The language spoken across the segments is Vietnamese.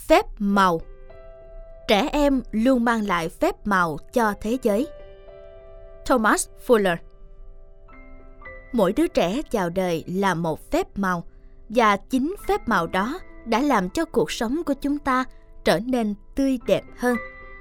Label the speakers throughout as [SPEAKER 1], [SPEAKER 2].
[SPEAKER 1] Phép màu. Trẻ em luôn mang lại phép màu cho thế giới. Thomas Fuller. Mỗi đứa trẻ chào đời là một phép màu, và chính phép màu đó đã làm cho cuộc sống của chúng ta trở nên tươi đẹp hơn.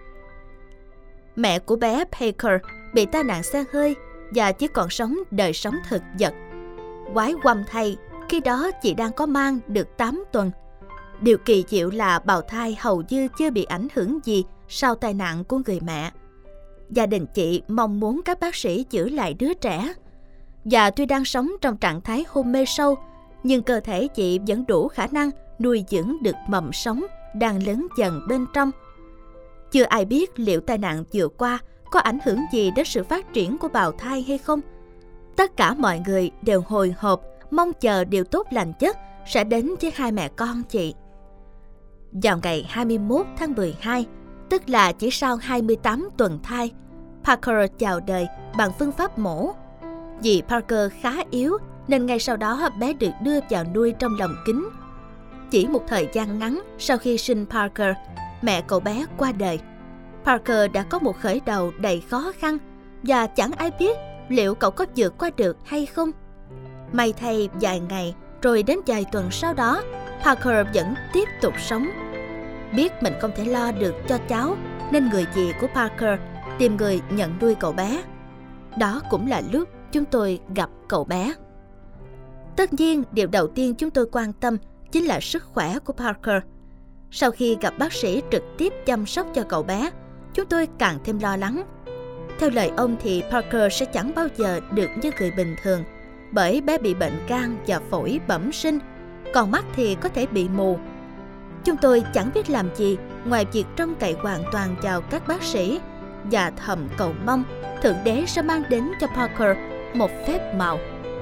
[SPEAKER 1] Mẹ của bé Parker bị tai nạn xe hơi và chỉ còn sống đời sống thực vật. Quái quăm thay, khi đó chị đang có mang được 8 tuần. Điều kỳ diệu là bào thai hầu như chưa bị ảnh hưởng gì sau tai nạn của người mẹ. Gia đình chị mong muốn các bác sĩ giữ lại đứa trẻ. Và tuy đang sống trong trạng thái hôn mê sâu, nhưng cơ thể chị vẫn đủ khả năng nuôi dưỡng được mầm sống đang lớn dần bên trong. Chưa ai biết liệu tai nạn vừa qua có ảnh hưởng gì đến sự phát triển của bào thai hay không. Tất cả mọi người đều hồi hộp mong chờ điều tốt lành nhất sẽ đến với hai mẹ con chị. Vào ngày 21 tháng 12, tức là chỉ sau 28 tuần thai, Parker chào đời bằng phương pháp mổ. Vì Parker khá yếu nên ngay sau đó bé được đưa vào nuôi trong lồng kính. Chỉ một thời gian ngắn sau khi sinh Parker, mẹ cậu bé qua đời. Parker đã có một khởi đầu đầy khó khăn và chẳng ai biết liệu cậu có vượt qua được hay không. May thay vài ngày rồi đến vài tuần sau đó, Parker vẫn tiếp tục sống. Biết mình không thể lo được cho cháu nên người dì của Parker tìm người nhận nuôi cậu bé. Đó cũng là lúc chúng tôi gặp cậu bé. Tất nhiên, điều đầu tiên chúng tôi quan tâm chính là sức khỏe của Parker. Sau khi gặp bác sĩ trực tiếp chăm sóc cho cậu bé, chúng tôi càng thêm lo lắng. Theo lời ông thì Parker sẽ chẳng bao giờ được như người bình thường, bởi bé bị bệnh gan và phổi bẩm sinh, còn mắt thì có thể bị mù. Chúng tôi chẳng biết làm gì ngoài việc trông cậy hoàn toàn vào các bác sĩ và thầm cầu mong Thượng Đế sẽ mang đến cho Parker một phép màu.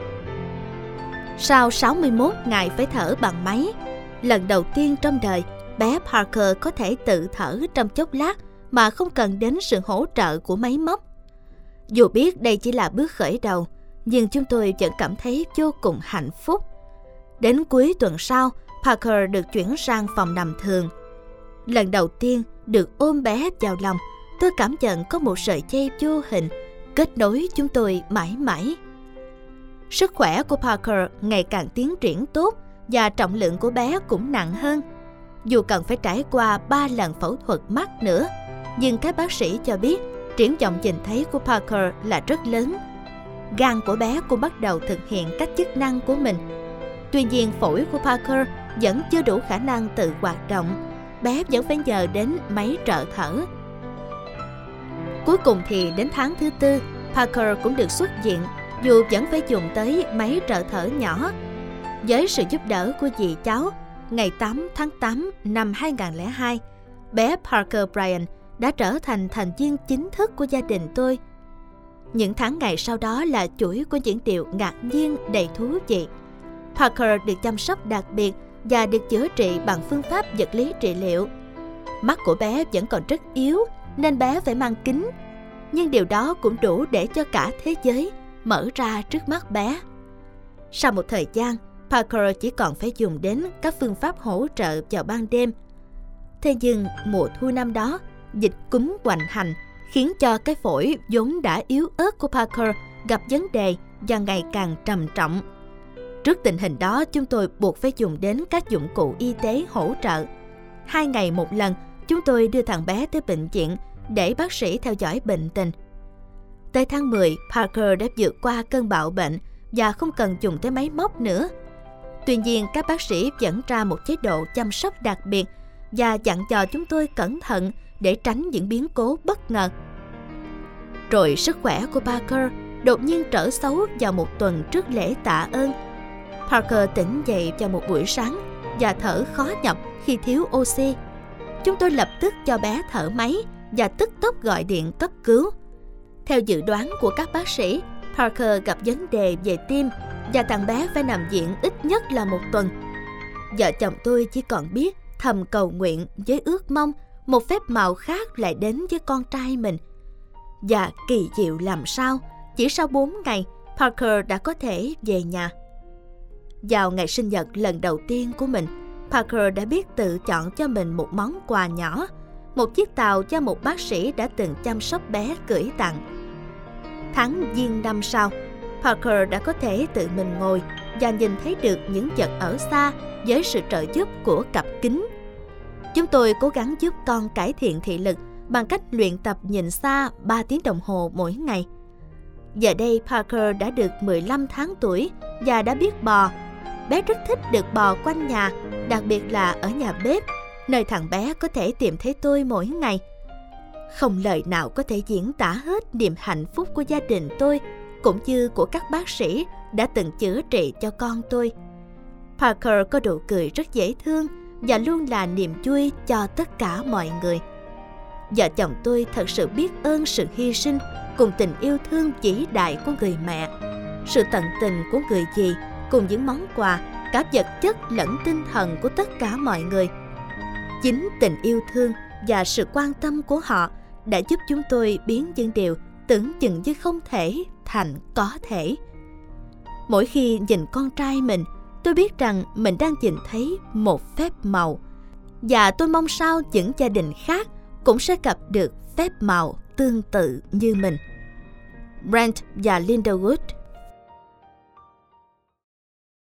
[SPEAKER 1] Sau 61 ngày phải thở bằng máy, lần đầu tiên trong đời, bé Parker có thể tự thở trong chốc lát mà không cần đến sự hỗ trợ của máy móc. Dù biết đây chỉ là bước khởi đầu, nhưng chúng tôi vẫn cảm thấy vô cùng hạnh phúc. Đến cuối tuần sau, Parker được chuyển sang phòng nằm thường. Lần đầu tiên được ôm bé vào lòng, tôi cảm nhận có một sợi dây vô hình kết nối chúng tôi mãi mãi. Sức khỏe của Parker ngày càng tiến triển tốt và trọng lượng của bé cũng nặng hơn. Dù cần phải trải qua 3 lần phẫu thuật mắt nữa, nhưng các bác sĩ cho biết triển vọng nhìn thấy của Parker là rất lớn. Gan của bé cũng bắt đầu thực hiện các chức năng của mình. Tuy nhiên, phổi của Parker vẫn chưa đủ khả năng tự hoạt động. Bé vẫn phải nhờ đến máy trợ thở. Cuối cùng thì đến tháng thứ 4, Parker cũng được xuất viện, dù vẫn phải dùng tới máy trợ thở nhỏ. Với sự giúp đỡ của dì cháu, ngày 8 tháng 8 năm 2002, bé Parker Bryant đã trở thành thành viên chính thức của gia đình tôi. Những tháng ngày sau đó là chuỗi của những điều ngạc nhiên đầy thú vị. Parker được chăm sóc đặc biệt và được chữa trị bằng phương pháp vật lý trị liệu. Mắt của bé vẫn còn rất yếu nên bé phải mang kính, nhưng điều đó cũng đủ để cho cả thế giới mở ra trước mắt bé. Sau một thời gian, Parker chỉ còn phải dùng đến các phương pháp hỗ trợ vào ban đêm. Thế nhưng mùa thu năm đó, dịch cúm hoành hành khiến cho cái phổi vốn đã yếu ớt của Parker gặp vấn đề và ngày càng trầm trọng. Trước tình hình đó, chúng tôi buộc phải dùng đến các dụng cụ y tế hỗ trợ. 2 ngày một lần, chúng tôi đưa thằng bé tới bệnh viện để bác sĩ theo dõi bệnh tình. Tới tháng 10, Parker đã vượt qua cơn bạo bệnh và không cần dùng tới máy móc nữa. Tuy nhiên, các bác sĩ vẫn ra một chế độ chăm sóc đặc biệt và dặn dò chúng tôi cẩn thận để tránh những biến cố bất ngờ. Rồi sức khỏe của Parker đột nhiên trở xấu vào một tuần trước lễ tạ ơn. Parker tỉnh dậy vào một buổi sáng và thở khó nhọc khi thiếu oxy. Chúng tôi lập tức cho bé thở máy và tức tốc gọi điện cấp cứu. Theo dự đoán của các bác sĩ, Parker gặp vấn đề về tim và thằng bé phải nằm viện ít nhất là 1 tuần. Vợ chồng tôi chỉ còn biết thầm cầu nguyện với ước mong một phép màu khác lại đến với con trai mình. Và kỳ diệu làm sao, chỉ sau 4 ngày, Parker đã có thể về nhà. Vào ngày sinh nhật lần đầu tiên của mình, Parker đã biết tự chọn cho mình một món quà nhỏ, một chiếc tàu cho một bác sĩ đã từng chăm sóc bé gửi tặng. Tháng Giêng năm sau, Parker đã có thể tự mình ngồi và nhìn thấy được những vật ở xa với sự trợ giúp của cặp kính. Chúng tôi cố gắng giúp con cải thiện thị lực bằng cách luyện tập nhìn xa 3 tiếng đồng hồ mỗi ngày. Giờ đây Parker đã được 15 tháng tuổi và đã biết bò. Bé rất thích được bò quanh nhà, đặc biệt là ở nhà bếp, nơi thằng bé có thể tìm thấy tôi mỗi ngày. Không lời nào có thể diễn tả hết niềm hạnh phúc của gia đình tôi, cũng như của các bác sĩ đã từng chữa trị cho con tôi. Parker có nụ cười rất dễ thương và luôn là niềm vui cho tất cả mọi người. Vợ chồng tôi thật sự biết ơn sự hy sinh cùng tình yêu thương vĩ đại của người mẹ, sự tận tình của người dì cùng những món quà, cả vật chất lẫn tinh thần của tất cả mọi người. Chính tình yêu thương và sự quan tâm của họ đã giúp chúng tôi biến những điều tưởng chừng như không thể thành có thể. Mỗi khi nhìn con trai mình, tôi biết rằng mình đang nhìn thấy một phép màu, và tôi mong sao những gia đình khác cũng sẽ gặp được phép màu tương tự như mình. Brent và Linda Wood